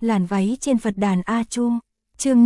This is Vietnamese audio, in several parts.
Làn váy trên Phật đàn A Chu, chương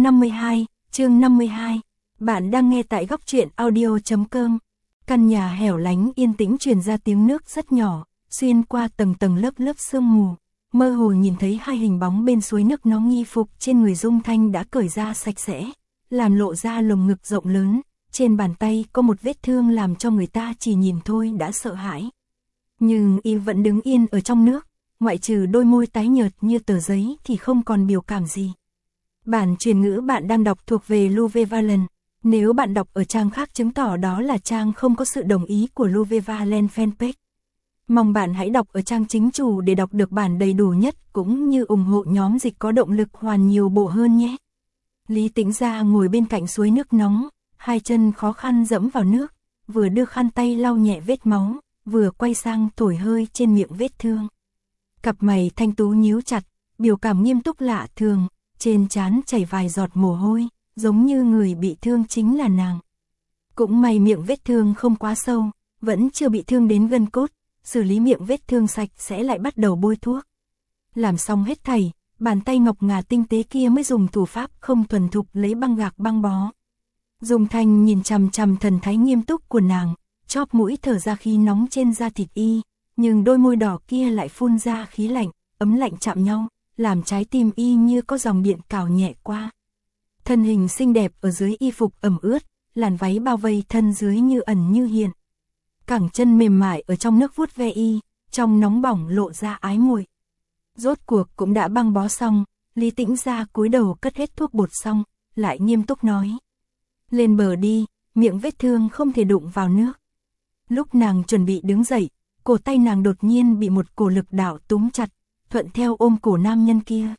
52. Bạn đang nghe tại góc truyện audio.com. Căn nhà hẻo lánh yên tĩnh truyền ra tiếng nước rất nhỏ, xuyên qua tầng tầng lớp lớp sương mù. Mơ hồ nhìn thấy hai hình bóng bên suối nước, nó nghi phục trên người Dung Thanh đã cởi ra sạch sẽ, làm lộ ra lồng ngực rộng lớn, trên bàn tay có một vết thương làm cho người ta chỉ nhìn thôi đã sợ hãi. Nhưng y vẫn đứng yên ở trong nước, ngoại trừ đôi môi tái nhợt như tờ giấy thì không còn biểu cảm gì. Bản truyền ngữ bạn đang đọc thuộc về Luvevallen. Nếu bạn đọc ở trang khác chứng tỏ đó là trang không có sự đồng ý của Luvevallen fanpage. Mong bạn hãy đọc ở trang chính chủ để đọc được bản đầy đủ nhất cũng như ủng hộ nhóm dịch có động lực hoàn nhiều bộ hơn nhé. Lý Tĩnh Gia ngồi bên cạnh suối nước nóng, hai chân khó khăn dẫm vào nước, vừa đưa khăn tay lau nhẹ vết máu, vừa quay sang thổi hơi trên miệng vết thương. Cặp mày thanh tú nhíu chặt, biểu cảm nghiêm túc lạ thường, trên trán chảy vài giọt mồ hôi, giống như người bị thương chính là nàng. Cũng may miệng vết thương không quá sâu, vẫn chưa bị thương đến gân cốt, xử lý miệng vết thương sạch sẽ lại bắt đầu bôi thuốc. Làm xong hết thảy, bàn tay ngọc ngà tinh tế kia mới dùng thủ pháp không thuần thục lấy băng gạc băng bó. Dung Thanh nhìn chằm chằm thần thái nghiêm túc của nàng, chóp mũi thở ra khí nóng trên da thịt y, nhưng đôi môi đỏ kia lại phun ra khí lạnh, ấm lạnh chạm nhau, làm trái tim y như có dòng điện cào nhẹ qua. Thân hình xinh đẹp ở dưới y phục ẩm ướt, làn váy bao vây thân dưới như ẩn như hiện. Cẳng chân mềm mại ở trong nước vuốt ve y, trong nóng bỏng lộ ra ái muội. Rốt cuộc cũng đã băng bó xong, Lý Tĩnh Gia cúi đầu cất hết thuốc bột xong, lại nghiêm túc nói: "Lên bờ đi, miệng vết thương không thể đụng vào nước." Lúc nàng chuẩn bị đứng dậy, cổ tay nàng đột nhiên bị một cổ lực đạo túm chặt, thuận theo ôm cổ nam nhân kia.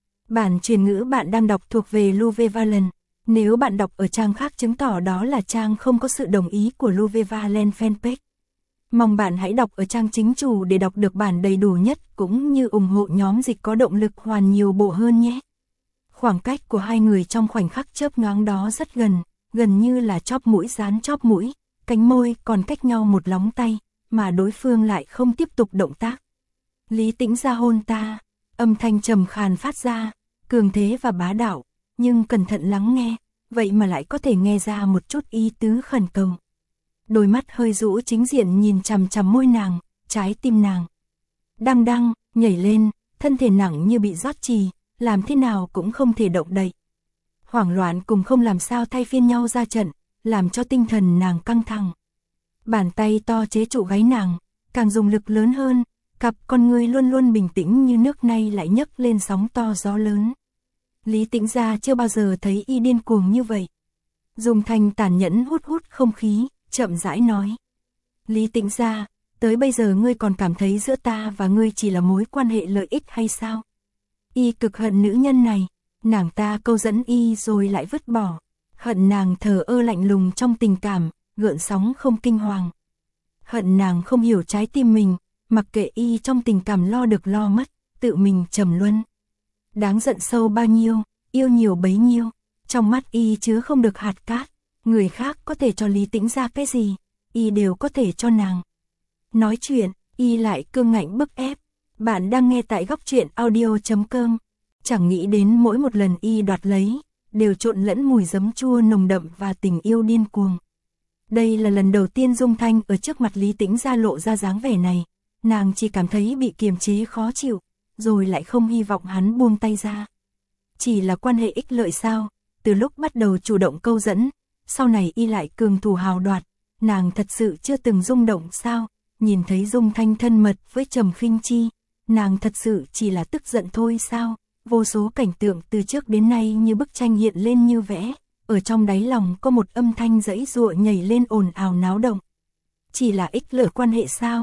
Bản truyền ngữ bạn đang đọc thuộc về Luvevallen. Nếu bạn đọc ở trang khác chứng tỏ đó là trang không có sự đồng ý của Luvevallen fanpage. Mong bạn hãy đọc ở trang chính chủ để đọc được bản đầy đủ nhất cũng như ủng hộ nhóm dịch có động lực hoàn nhiều bộ hơn nhé. Khoảng cách của hai người trong khoảnh khắc chớp nhoáng đó rất gần như là chóp mũi dán chóp mũi, cánh môi còn cách nhau một lóng tay, mà đối phương lại không tiếp tục động tác. Lý Tĩnh Gia hôn ta, âm thanh trầm khàn phát ra, cường thế và bá đạo, nhưng cẩn thận lắng nghe, vậy mà lại có thể nghe ra một chút ý tứ khẩn cầu. Đôi mắt hơi rũ chính diện nhìn chằm chằm môi nàng, trái tim nàng đang nhảy lên, thân thể nặng như bị rót chì, làm thế nào cũng không thể động đậy. Hoảng loạn cùng không làm sao thay phiên nhau ra trận, làm cho tinh thần nàng căng thẳng. Bàn tay to chế trụ gáy nàng, càng dùng lực lớn hơn, cặp con ngươi luôn luôn bình tĩnh như nước nay lại nhấc lên sóng to gió lớn. Lý Tĩnh Gia chưa bao giờ thấy y điên cuồng như vậy. Dung Thanh tàn nhẫn hút không khí, chậm rãi nói: "Lý Tĩnh Gia, tới bây giờ ngươi còn cảm thấy giữa ta và ngươi chỉ là mối quan hệ lợi ích hay sao?" Y cực hận nữ nhân này, nàng ta câu dẫn y rồi lại vứt bỏ, hận nàng thờ ơ lạnh lùng trong tình cảm, gợn sóng không kinh hoàng. Hận nàng không hiểu trái tim mình, mặc kệ y trong tình cảm lo được lo mất, tự mình trầm luân. Đáng giận sâu bao nhiêu, yêu nhiều bấy nhiêu, trong mắt y chứa không được hạt cát, người khác có thể cho Lý Tĩnh Gia cái gì, y đều có thể cho nàng. Nói chuyện, y lại cương ngạnh bức ép. Bạn đang nghe tại góc truyện audio.com. Chẳng nghĩ đến mỗi một lần y đoạt lấy, đều trộn lẫn mùi giấm chua nồng đậm và tình yêu điên cuồng. Đây là lần đầu tiên Dung Thanh ở trước mặt Lý Tĩnh Gia lộ ra dáng vẻ này, nàng chỉ cảm thấy bị kiềm chế khó chịu, rồi lại không hy vọng hắn buông tay ra. Chỉ là quan hệ ích lợi sao? Từ lúc bắt đầu chủ động câu dẫn, sau này y lại cường thủ hào đoạt, nàng thật sự chưa từng rung động sao? Nhìn thấy Dung Thanh thân mật với Trầm Khinh Chi, nàng thật sự chỉ là tức giận thôi sao? Vô số cảnh tượng từ trước đến nay như bức tranh hiện lên như vẽ, ở trong đáy lòng có một âm thanh giãy giụa nhảy lên ồn ào náo động. Chỉ là ích lợi quan hệ sao?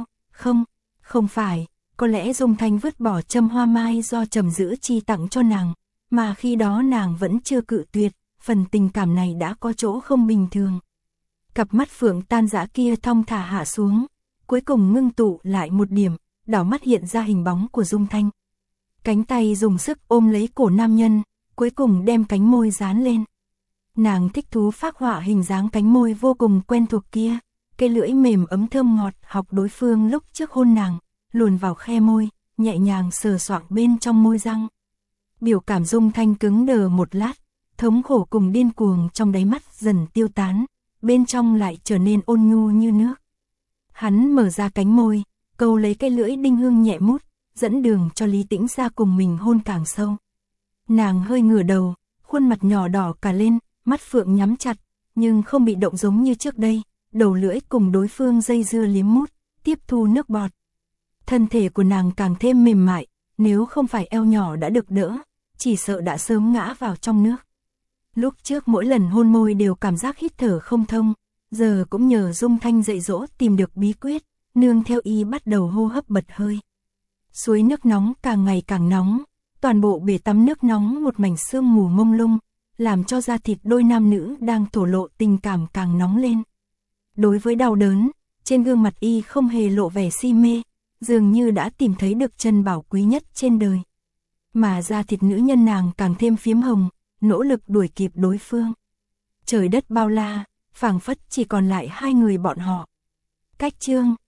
Không phải, có lẽ Dung Thanh vứt bỏ châm hoa mai do Trầm Dữ Chi tặng cho nàng, mà khi đó nàng vẫn chưa cự tuyệt, phần tình cảm này đã có chỗ không bình thường. Cặp mắt phượng tan dã kia thong thả hạ xuống, cuối cùng ngưng tụ lại một điểm, đảo mắt hiện ra hình bóng của Dung Thanh. Cánh tay dùng sức ôm lấy cổ nam nhân, cuối cùng đem cánh môi dán lên. Nàng thích thú phác họa hình dáng cánh môi vô cùng quen thuộc kia, cái lưỡi mềm ấm thơm ngọt học đối phương lúc trước hôn nàng, luồn vào khe môi, nhẹ nhàng sờ soạng bên trong môi răng. Biểu cảm Dung Thanh cứng đờ một lát, thống khổ cùng điên cuồng trong đáy mắt dần tiêu tán, bên trong lại trở nên ôn nhu như nước. Hắn mở ra cánh môi, câu lấy cái lưỡi đinh hương nhẹ mút, dẫn đường cho Lý Tĩnh Gia cùng mình hôn càng sâu. Nàng hơi ngửa đầu, khuôn mặt nhỏ đỏ cả lên, mắt phượng nhắm chặt, nhưng không bị động giống như trước đây, đầu lưỡi cùng đối phương dây dưa liếm mút, tiếp thu nước bọt. Thân thể của nàng càng thêm mềm mại, nếu không phải eo nhỏ đã được đỡ, chỉ sợ đã sớm ngã vào trong nước. Lúc trước mỗi lần hôn môi đều cảm giác hít thở không thông, giờ cũng nhờ Dung Thanh dạy dỗ tìm được bí quyết, nương theo y bắt đầu hô hấp bật hơi. Suối nước nóng càng ngày càng nóng, toàn bộ bể tắm nước nóng một mảnh sương mù mông lung, làm cho da thịt đôi nam nữ đang thổ lộ tình cảm càng nóng lên. Đối với đau đớn, trên gương mặt y không hề lộ vẻ si mê, dường như đã tìm thấy được chân bảo quý nhất trên đời. Mà da thịt nữ nhân nàng càng thêm phiếm hồng, nỗ lực đuổi kịp đối phương. Trời đất bao la, phảng phất chỉ còn lại hai người bọn họ. Cách chương